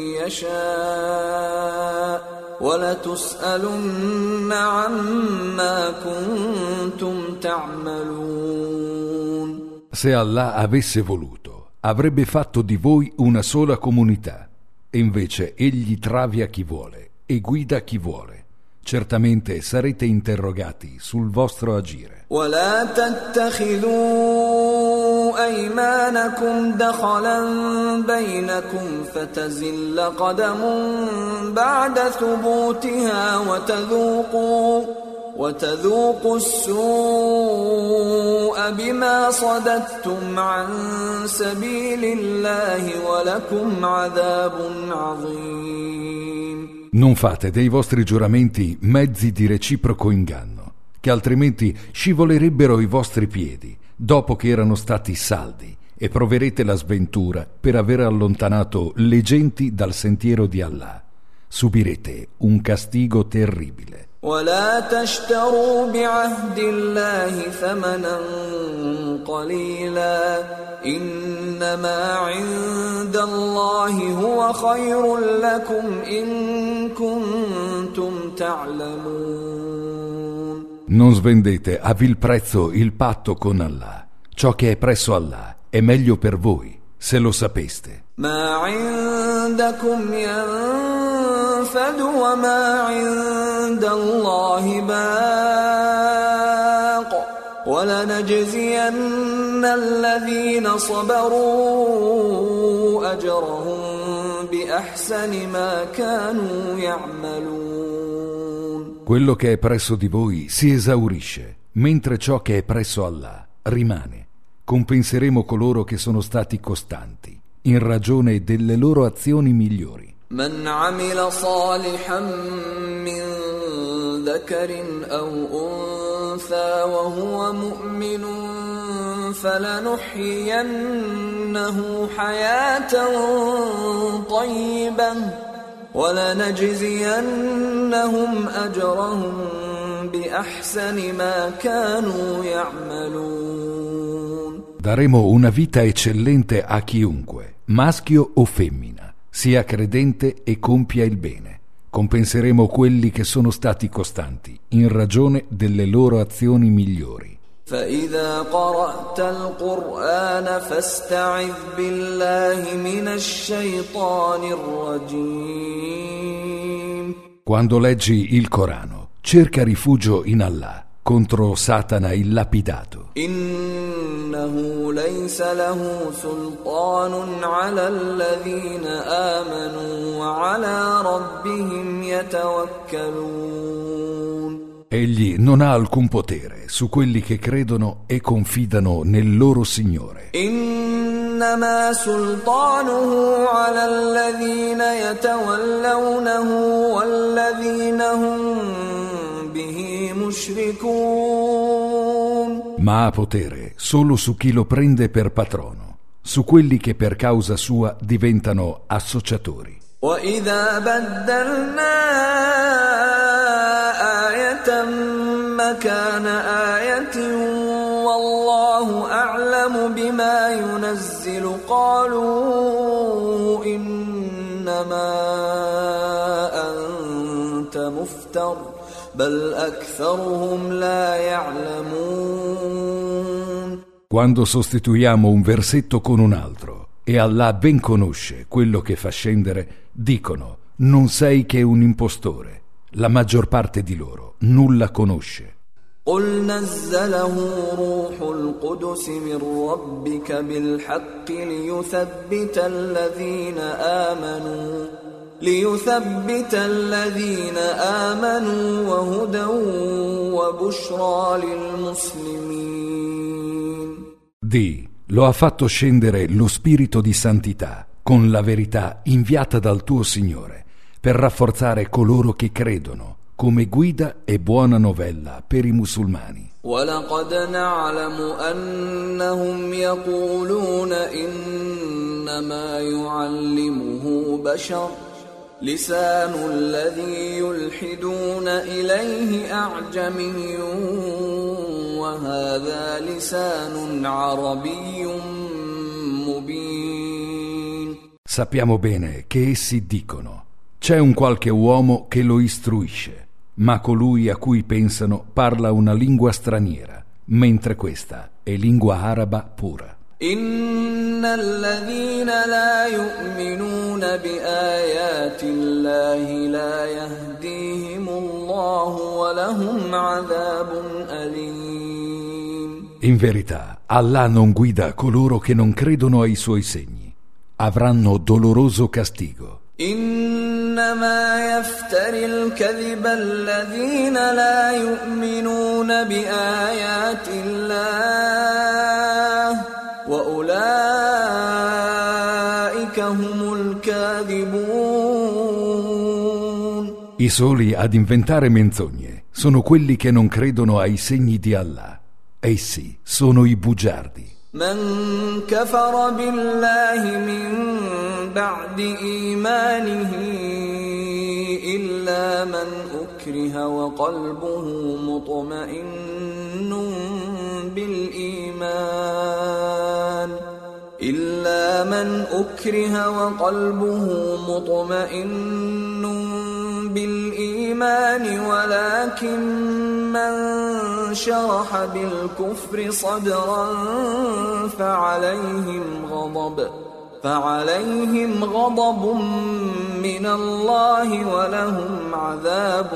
يَشَاءُ وَلَتُسْأَلُنَّ عَمَّا كُنْتُمْ تَعْمَلُونَ. Se Allah avesse voluto, avrebbe fatto di voi una sola comunità, e invece egli travia chi vuole e guida chi vuole. Certamente sarete interrogati sul vostro agire. وَلَا تَتَّخِذُوا أَيْمَانَكُمْ دَخَلًا بَيْنَكُمْ فَتَزِلَّ قَدَمٌ بَعْدَ ثُبُوتِهَا وَتَذُوقُوا وَتَذُوقُوا السُّوءَ بِمَا صَدَدتُّمْ عَن سَبِيلِ اللَّهِ وَلَكُمْ عَذَابٌ عَظِيمٌ. Non fate dei vostri giuramenti mezzi di reciproco inganno, che altrimenti scivolerebbero i vostri piedi dopo che erano stati saldi, e proverete la sventura per aver allontanato le genti dal sentiero di Allah. Subirete un castigo terribile. ولا تشتروا بعهد الله ثمنا قليلا إنما عند الله هو خير لكم إن كنتم تعلمون. Non svendete a vil prezzo il patto con Allah. Ciò che è presso Allah è meglio per voi, se lo sapeste. ما عندكم ينفد وما عند الله باق ولنجزين الذين صبروا أجرهم بأحسن ما كانوا يعملون. Quello che è presso di voi si esaurisce, mentre ciò che è presso Allah rimane. Compenseremo coloro che sono stati costanti, in ragione delle loro azioni migliori. من عمل صالحا من ذكر أو أنثى وهو مؤمن فلنحيينه حياة طيبة ولنجزينهم أجرهم بأحسن ما كانوا يعملون. Daremo una vita eccellente a chiunque, maschio o femmina, sia credente e compia il bene. Compenseremo quelli che sono stati costanti, in ragione delle loro azioni migliori. فإذا قرأت القرآن فاستعذ بالله من الشيطان الرجيم. Quando leggi il Corano, cerca rifugio in Allah contro Satana il lapidato. إنه ليس له سلطان على الذين آمنوا وعلى ربهم يتوكلون. Egli non ha alcun potere su quelli che credono e confidano nel loro Signore. إنما سلطانه على الذين يتولونه والذين هم به مشركون. Ma ha potere solo su chi lo prende per patrono, su quelli che per causa sua diventano associatori. وإذا بدلنا آية مكان آية والله أعلم بما ينزل قالوا إنما أنت مفتر بل أكثرهم لا يعلمون. Quando sostituiamo un versetto con un altro e Allah ben conosce quello che fa scendere, dicono: non sei che un impostore. La maggior parte di loro nulla conosce. قل نزله روح القدس من ربك بالحق ليثبت الذين آمنوا ليثبت الذين آمنوا وهدى وبشرى للمسلمين. Di, lo ha fatto scendere lo spirito di santità con la verità inviata dal tuo Signore per rafforzare coloro che credono, come guida e buona novella per i musulmani. وَلَقَدْ نَعْلَمُ أَنَّهُمْ يَقُولُونَ إِنَّمَا يُعَلِّمُهُ بَشَرٌ لِسَانُ الَّذِي يُلْحِدُونَ إِلَيْهِ أَعْجَمِيٌّ وَهَذَا لِسَانٌ عَرَبِيٌّ مُبِينٌ. Sappiamo bene che essi dicono: c'è un qualche uomo che lo istruisce, ma colui a cui pensano parla una lingua straniera, mentre questa è lingua araba pura. إن الذين لا يؤمنون بآيات الله لا يهديهم الله ولهم عذاب أليم. In verità, Allah non guida coloro che non credono ai suoi segni. Avranno doloroso castigo. إنما يفتري الكذب الذين لا يؤمنون بآيات الله وأولئك هم الكاذبون. I soli ad inventare menzogne sono quelli che non credono ai segni di Allah. Essi sono i bugiardi. من كفر بالله من بعد إيمانه إلا من أكره أكره وقلبه مطمئن بالإيمان إلا من أكره وقلبه مطمئن بالإيمان ولكن من شرح بالكفر صدرا فعليهم غضب فعليهم غضب من الله ولهم عذاب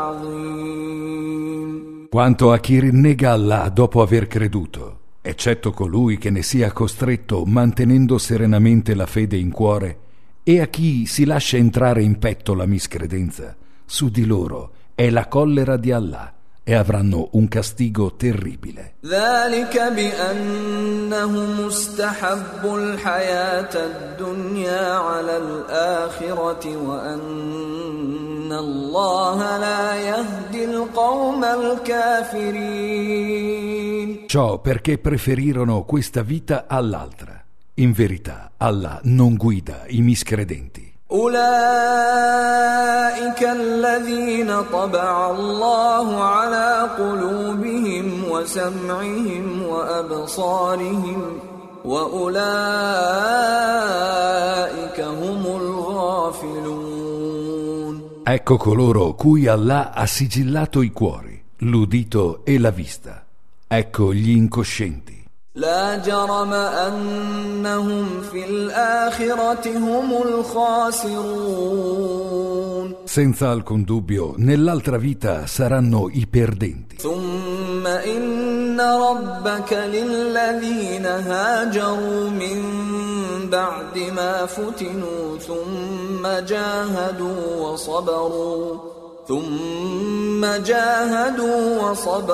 عظيم. Quanto a chi rinnega Allah dopo aver creduto, eccetto colui che ne sia costretto mantenendo serenamente la fede in cuore, e a chi si lascia entrare in petto la miscredenza, su di loro è la collera di Allah e avranno un castigo terribile. ذلك بأنهم استحبوا الحياة الدنيا على الآخرة وأن الله لا يهدي القوم الكافرين. Ciò perché preferirono questa vita all'altra. In verità, Allah non guida i miscredenti. أولئك الذين طبع الله على قلوبهم وسمعهم وأبصارهم وأولئك هم الغافلون. Ecco coloro cui Allah ha sigillato i cuori, l'udito e la vista. Ecco gli incoscienti. لا جرم أنهم في الآخرة هم الخاسرون. Senza alcun dubbio, nell'altra vita saranno i perdenti. ثم إن ربك للذين هاجروا من بعد ما فتنوا ثم جاهدوا وصبروا ثم جاهدوا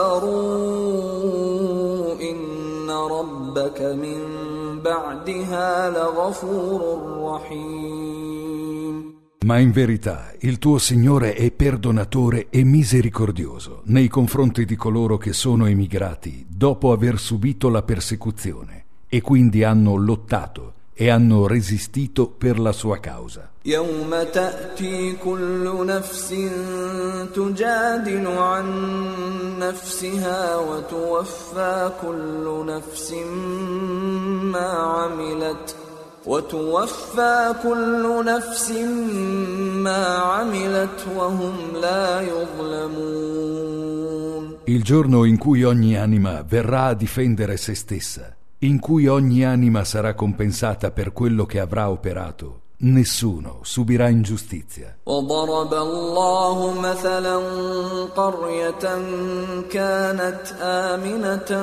وصبروا إن ربك من بعدها لغفور رحيم. Ma in verità il tuo Signore è perdonatore e misericordioso nei confronti di coloro che sono emigrati dopo aver subito la persecuzione e quindi hanno lottato e hanno resistito per la sua causa. يوم تأتي كل نفس تجادل عن نفسها وتوفى كل نفس ما عملت وتوفى كل نفس ما عملت وهم لا يظلمون. Il giorno in cui ogni anima verrà a difendere se stessa, in cui ogni anima sarà compensata per quello che avrà operato, nessuno subirà ingiustizia. وضرب الله مثلا قرية كانت آمنة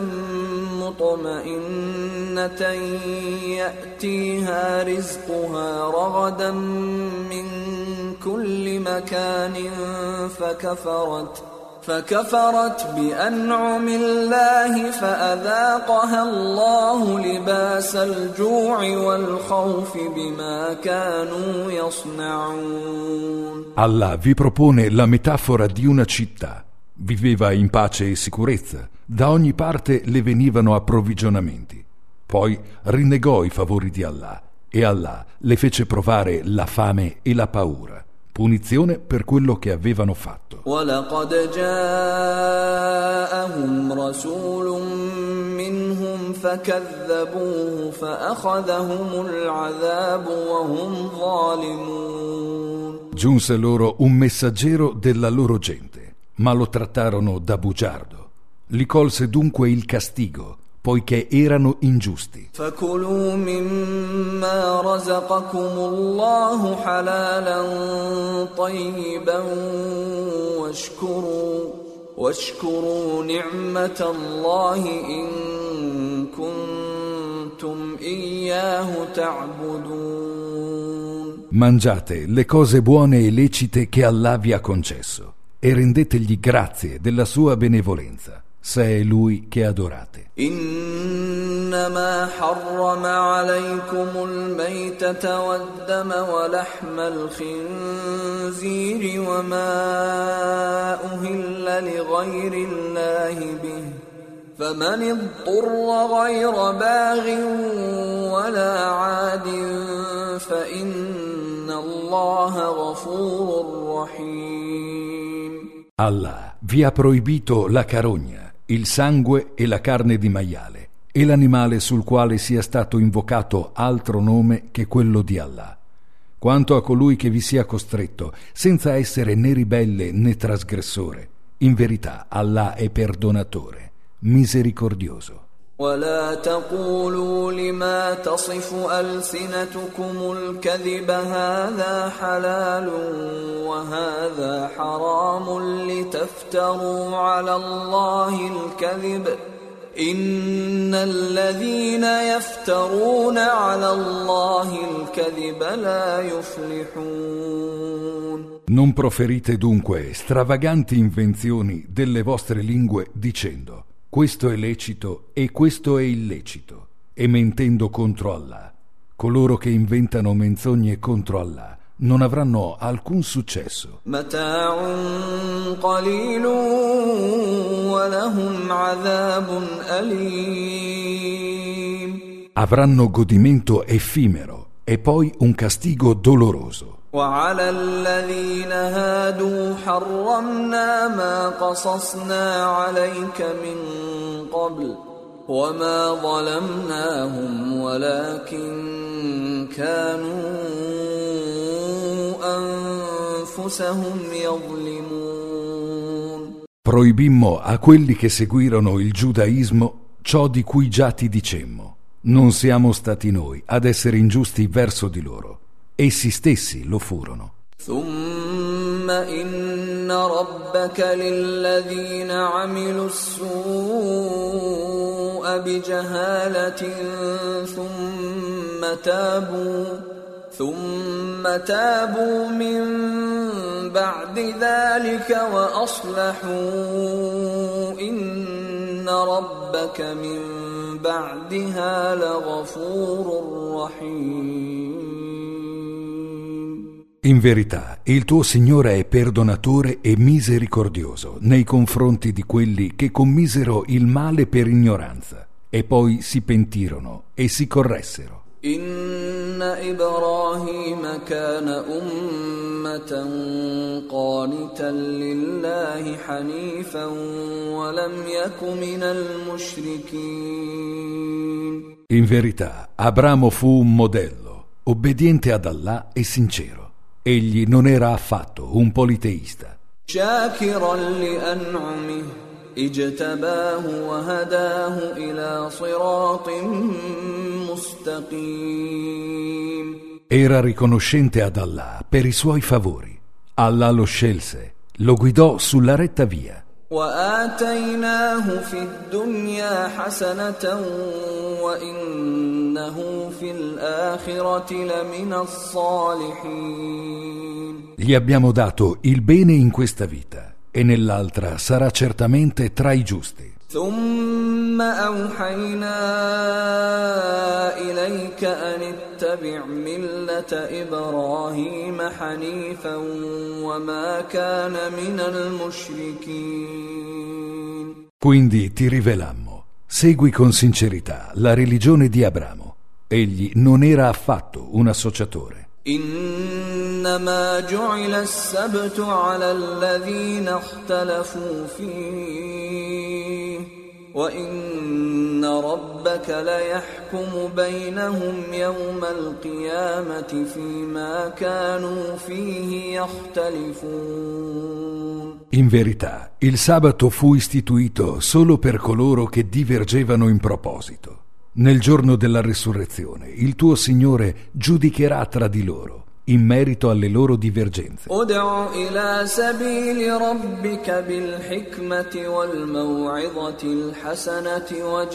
مطمئنة يأتيها رزقها رغدا من كل مكان فكفرت فكفرت بأنعم الله فأذاقها الله لباس الجوع والخوف بما كانوا يصنعون. Allah vi propone la metafora di una città. Viveva in pace e sicurezza. Da ogni parte le venivano approvvigionamenti. Poi rinnegò i favori di Allah e Allah le fece provare la fame e la paura. Punizione per quello che avevano fatto. وَلَقَدْ جَاءَهُمْ رَسُولٌ مِّنْهُمْ فَكَذَّبُوهُ فَأَخَذَهُمُ الْعَذَابُ وَهُمْ ظَالِمُونَ. Giunse loro un messaggero della loro gente, ma lo trattarono da bugiardo. Li colse dunque il castigo, poiché erano ingiusti. فَكُلُوا مِمَّا رَزَقَكُمُ اللَّهُ حَلَالًا طَيِّبًا وَاشْكُرُوا وَاشْكُرُوا نِعْمَةَ اللَّهِ إِن كُنتُمْ إِيَّاهُ تَعْبُدُونَ. Mangiate le cose buone e lecite che Allah vi ha concesso e rendetegli grazie della sua benevolenza, se è Lui che adorate. إنما حرم عليكم الميتة والدم ولحم الخنزير وما أهل لغير الله به فمن اضطر غير باغ ولا عاد فإن الله غفور رحيم. Allah vi ha proibito la carogna, il sangue e la carne di maiale e l'animale sul quale sia stato invocato altro nome che quello di Allah. Quanto a colui che vi sia costretto, senza essere né ribelle né trasgressore, in verità Allah è perdonatore, misericordioso. ولا تقولوا لما تصف ألسنتكم الكذب هذا حلال وهذا حرام لتفتروا على الله الكذب إن الذين يفترون على الله الكذب لا يفلحون. Non proferite dunque stravaganti invenzioni delle vostre lingue dicendo: questo è lecito e questo è illecito, e mentendo contro Allah. Coloro che inventano menzogne contro Allah non avranno alcun successo. متاع قليل ولهم عذاب أليم. Avranno godimento effimero e poi un castigo doloroso. وعلى الذين هادوا حرمنا ما قصصنا عليك من قبل وما ظلمناهم ولكن كانوا أنفسهم يظلمون. Proibimmo a quelli che seguirono il giudaismo ciò di cui già ti dicemmo. Non siamo stati noi ad essere ingiusti verso di loro. Essi stessi lo furono. ثم إن ربك للذين عملوا السوء بجهالة ثم تابوا ثم تابوا من بعد ذلك وأصلحوا إن ربك من بعدها لغفور رحيم. In verità, il tuo Signore è perdonatore e misericordioso nei confronti di quelli che commisero il male per ignoranza e poi si pentirono e si corressero. إن إبراهيم كان أمة قانتا لله حنيفا ولم يك من المشركين. In verità, Abramo fu un modello, obbediente ad Allah e sincero. Egli non era affatto un politeista. شاكرا لأنعمه اجتباه وهداه إلى صراط مستقيم. Era riconoscente ad Allah per i suoi favori. Allah lo scelse, lo guidò sulla retta via. وآتيناه في الدنيا حسنة وإنه في الآخرة لمن الصالحين. Gli abbiamo dato il bene in questa vita e nell'altra sarà certamente tra i giusti. ثم أوحينا إليك أن اتبع ملة إبراهيم حنيفا وما كان من المشركين. Quindi ti rivelammo: segui con sincerità la religione di Abramo. Egli non era affatto un associatore. إنما جعل السبت على الذين اختلفوا فيه وإن ربك ليحكم بينهم يوم القيامة فيما كانوا فيه يختلفون. In verità, il sabato fu istituito solo per coloro che divergevano in proposito. Nel giorno della risurrezione, il tuo Signore giudicherà tra di loro in merito alle loro divergenze. ادع إلى سبيل ربك بالحكمة والموعظة الحسنة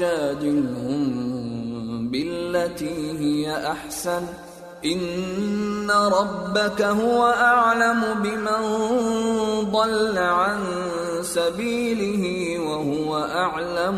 وجادلهم بالتي هي أحسن إن ربك هو أعلم بمن ضل عن سبيله وهو أعلم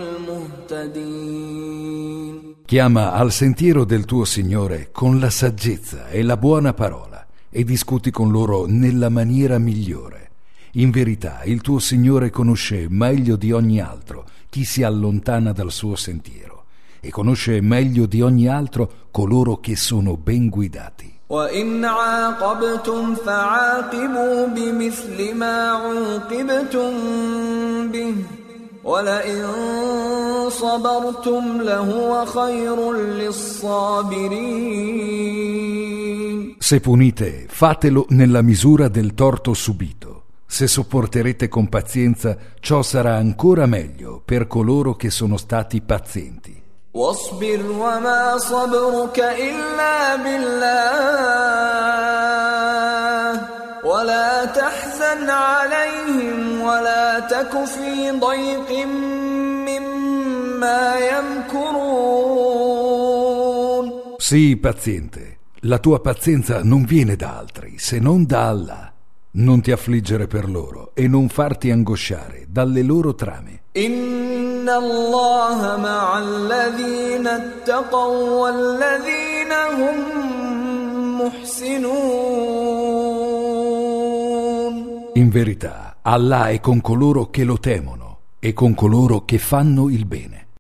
بالمهتدين. Chiama al sentiero del tuo Signore con la saggezza e la buona parola e discuti con loro nella maniera migliore. In verità, il tuo Signore conosce meglio di ogni altro chi si allontana dal suo sentiero e conosce meglio di ogni altro coloro che sono ben guidati. وَإِنْ عَاقَبْتُمْ فَعَاقِبُوا بِمِثْلِ مَا عُوقِبْتُمْ بِهِ وَلَئِنْ صَبَرْتُمْ لَهُوَ خَيْرٌ لِلصَّابِرِينَ. Se punite, fatelo nella misura del torto subito. Se sopporterete con pazienza, ciò sarà ancora meglio per coloro che sono stati pazienti. واصبر وما صبرك إلا بالله ولا تحزن عليهم ولا تك في ضيق مما يمكرون. Sii paziente. La tua pazienza non viene da altri, se non da Allah. Non ti affliggere per loro e non farti angosciare dalle loro trame. Inna Allah ma'a alladhina ittaqaw walladhina hum muhsinun. In verità, Allah è con coloro che lo temono e con coloro che fanno il bene.